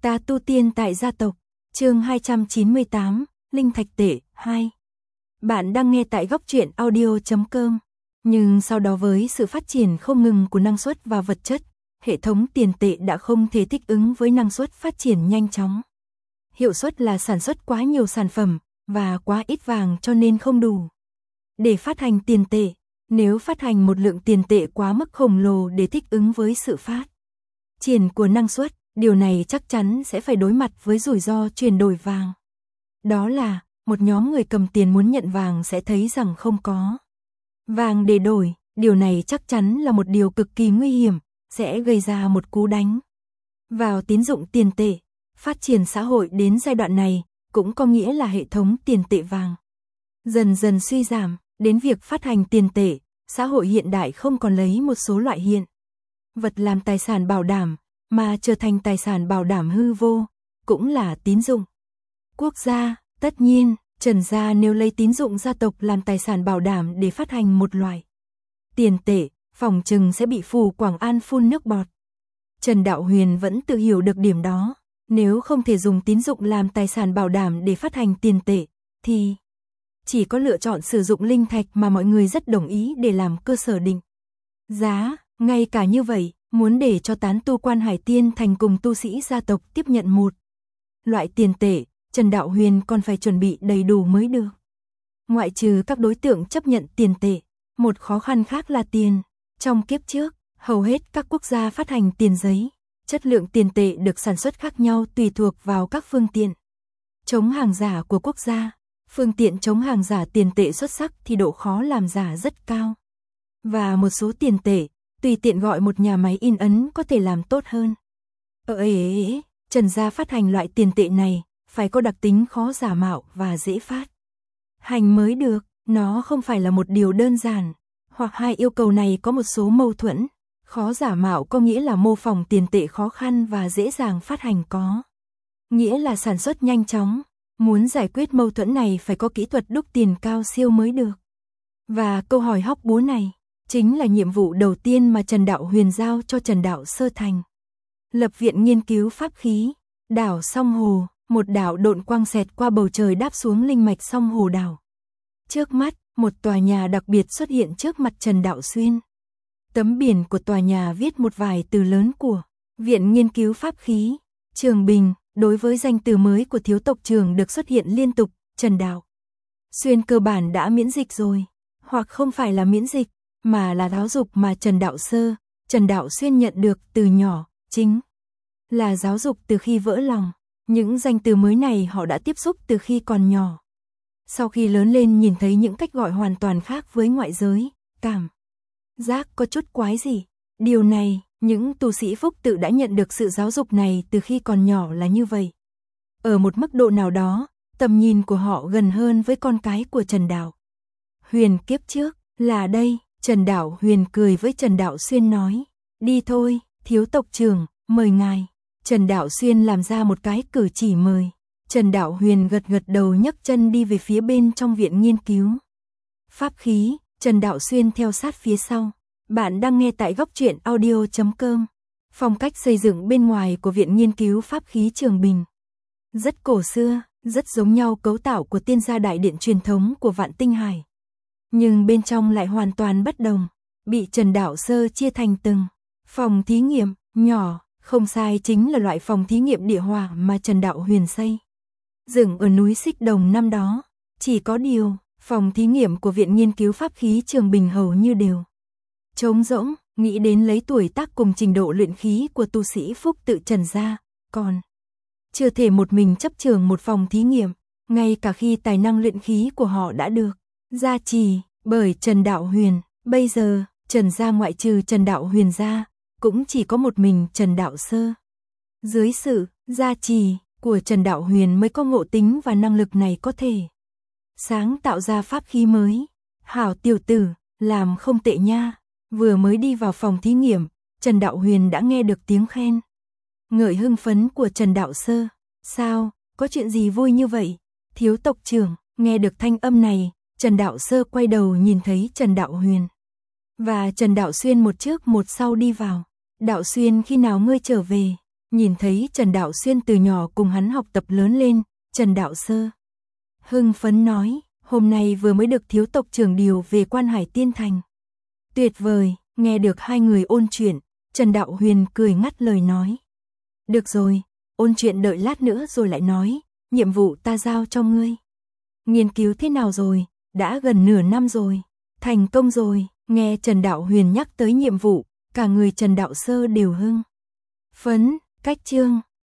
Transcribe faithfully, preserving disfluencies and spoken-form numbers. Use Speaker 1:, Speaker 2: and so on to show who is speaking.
Speaker 1: Ta tu tiên tại gia tộc, chương hai trăm chín mươi tám, Linh Thạch Tệ, hai. Bạn đang nghe tại góc truyện audio chấm com. Nhưng sau đó với sự phát triển không ngừng của năng suất và vật chất, hệ thống tiền tệ đã không thể thích ứng với năng suất phát triển nhanh chóng. Hiệu suất là sản xuất quá nhiều sản phẩm, và quá ít vàng cho nên không đủ để phát hành tiền tệ. Nếu phát hành một lượng tiền tệ quá mức khổng lồ để thích ứng với sự phát triển của năng suất, điều này chắc chắn sẽ phải đối mặt với rủi ro chuyển đổi vàng. Đó là, một nhóm người cầm tiền muốn nhận vàng sẽ thấy rằng không có vàng để đổi, điều này chắc chắn là một điều cực kỳ nguy hiểm, sẽ gây ra một cú đánh vào tín dụng tiền tệ. Phát triển xã hội đến giai đoạn này, cũng có nghĩa là hệ thống tiền tệ vàng dần dần suy giảm, đến việc phát hành tiền tệ, xã hội hiện đại không còn lấy một số loại hiện vật làm tài sản bảo đảm, mà trở thành tài sản bảo đảm hư vô, cũng là tín dụng quốc gia. Tất nhiên, Trần gia nếu lấy tín dụng gia tộc làm tài sản bảo đảm để phát hành một loại tiền tệ, phỏng chừng sẽ bị Phù Quảng An phun nước bọt. Trần Đạo Huyền vẫn tự hiểu được điểm đó, nếu không thể dùng tín dụng làm tài sản bảo đảm để phát hành tiền tệ, thì chỉ có lựa chọn sử dụng linh thạch mà mọi người rất đồng ý để làm cơ sở định giá. Ngay cả như vậy, muốn để cho tán tu Quan Hải Tiên thành cùng tu sĩ gia tộc tiếp nhận một loại tiền tệ, Trần Đạo Huyền còn phải chuẩn bị đầy đủ mới được. Ngoại trừ các đối tượng chấp nhận tiền tệ, một khó khăn khác là tiền. Trong kiếp trước, hầu hết các quốc gia phát hành tiền giấy, chất lượng tiền tệ được sản xuất khác nhau tùy thuộc vào các phương tiện chống hàng giả của quốc gia. Phương tiện chống hàng giả tiền tệ xuất sắc thì độ khó làm giả rất cao. Và một số tiền tệ, tùy tiện gọi một nhà máy in ấn có thể làm tốt hơn. Ở ấy, ấy, ấy Trần gia phát hành loại tiền tệ này, phải có đặc tính khó giả mạo và dễ phát hành mới được. Nó không phải là một điều đơn giản, hoặc hai yêu cầu này có một số mâu thuẫn. Khó giả mạo có nghĩa là mô phỏng tiền tệ khó khăn và dễ dàng phát hành có nghĩa là sản xuất nhanh chóng. Muốn giải quyết mâu thuẫn này phải có kỹ thuật đúc tiền cao siêu mới được. Và câu hỏi hóc búa này chính là nhiệm vụ đầu tiên mà Trần Đạo Huyền giao cho Trần Đạo Sơ thành lập viện nghiên cứu pháp khí. Đảo Song Hồ, một đảo độn quang xẹt qua bầu trời đáp xuống linh mạch Song Hồ đảo. Trước mắt, một tòa nhà đặc biệt xuất hiện trước mặt Trần Đạo Xuyên. Tấm biển của tòa nhà viết một vài từ lớn của Viện Nghiên cứu Pháp khí, Trường Bình. Đối với danh từ mới của thiếu tộc Trường được xuất hiện liên tục, Trần Đạo Xuyên cơ bản đã miễn dịch rồi. Hoặc không phải là miễn dịch, mà là giáo dục mà Trần Đạo Sơ, Trần Đạo Xuyên nhận được từ nhỏ, chính là giáo dục từ khi vỡ lòng. Những danh từ mới này họ đã tiếp xúc từ khi còn nhỏ. Sau khi lớn lên nhìn thấy những cách gọi hoàn toàn khác với ngoại giới, cảm giác có chút quái gì. Điều này, những tu sĩ phúc tự đã nhận được sự giáo dục này từ khi còn nhỏ là như vậy. Ở một mức độ nào đó, tầm nhìn của họ gần hơn với con cái của Trần Đạo Huyền kiếp trước. Là đây, Trần Đạo Huyền cười với Trần Đạo Xuyên nói, đi thôi, thiếu tộc trưởng, mời ngài. Trần Đạo Xuyên làm ra một cái cử chỉ mời. Trần Đạo Huyền gật gật đầu nhấc chân đi về phía bên trong viện nghiên cứu pháp khí. Trần Đạo Xuyên theo sát phía sau. Bạn đang nghe tại góc truyện audio chấm com. Phong cách xây dựng bên ngoài của Viện Nghiên cứu Pháp khí Trường Bình rất cổ xưa, rất giống nhau cấu tạo của tiên gia đại điện truyền thống của Vạn Tinh Hải. Nhưng bên trong lại hoàn toàn bất đồng, bị Trần Đạo Sơ chia thành từng phòng thí nghiệm nhỏ. Không sai, chính là loại phòng thí nghiệm địa hỏa mà Trần Đạo Huyền xây dựng ở núi Xích Đồng năm đó. Chỉ có điều, phòng thí nghiệm của Viện Nghiên cứu Pháp khí Trường Bình hầu như đều trống rỗng. Nghĩ đến lấy tuổi tác cùng trình độ luyện khí của tu sĩ phúc tự Trần gia, còn chưa thể một mình chấp trường một phòng thí nghiệm, ngay cả khi tài năng luyện khí của họ đã được gia trì bởi Trần Đạo Huyền. Bây giờ, Trần gia ngoại trừ Trần Đạo Huyền ra, cũng chỉ có một mình Trần Đạo Sơ. Dưới sự gia trì của Trần Đạo Huyền mới có ngộ tính và năng lực này có thể sáng tạo ra pháp khí mới. Hảo tiểu tử, làm không tệ nha. Vừa mới đi vào phòng thí nghiệm, Trần Đạo Huyền đã nghe được tiếng khen ngợi hưng phấn của Trần Đạo Sơ. Sao, có chuyện gì vui như vậy? Thiếu tộc trưởng. Nghe được thanh âm này, Trần Đạo Sơ quay đầu nhìn thấy Trần Đạo Huyền và Trần Đạo Xuyên một trước một sau đi vào. Đạo Xuyên, khi nào ngươi trở về? Nhìn thấy Trần Đạo Xuyên từ nhỏ cùng hắn học tập lớn lên, Trần Đạo Sơ hưng phấn nói, hôm nay vừa mới được thiếu tộc trưởng điều về Quan Hải Tiên Thành. Tuyệt vời, nghe được hai người ôn chuyện, Trần Đạo Huyền cười ngắt lời nói. Được rồi, ôn chuyện đợi lát nữa rồi lại nói, nhiệm vụ ta giao cho ngươi. Nghiên cứu thế nào rồi, đã gần nửa năm rồi, thành công rồi, nghe Trần Đạo Huyền nhắc tới nhiệm vụ, cả người Trần Đạo Sơ đều hưng phấn, cách chương.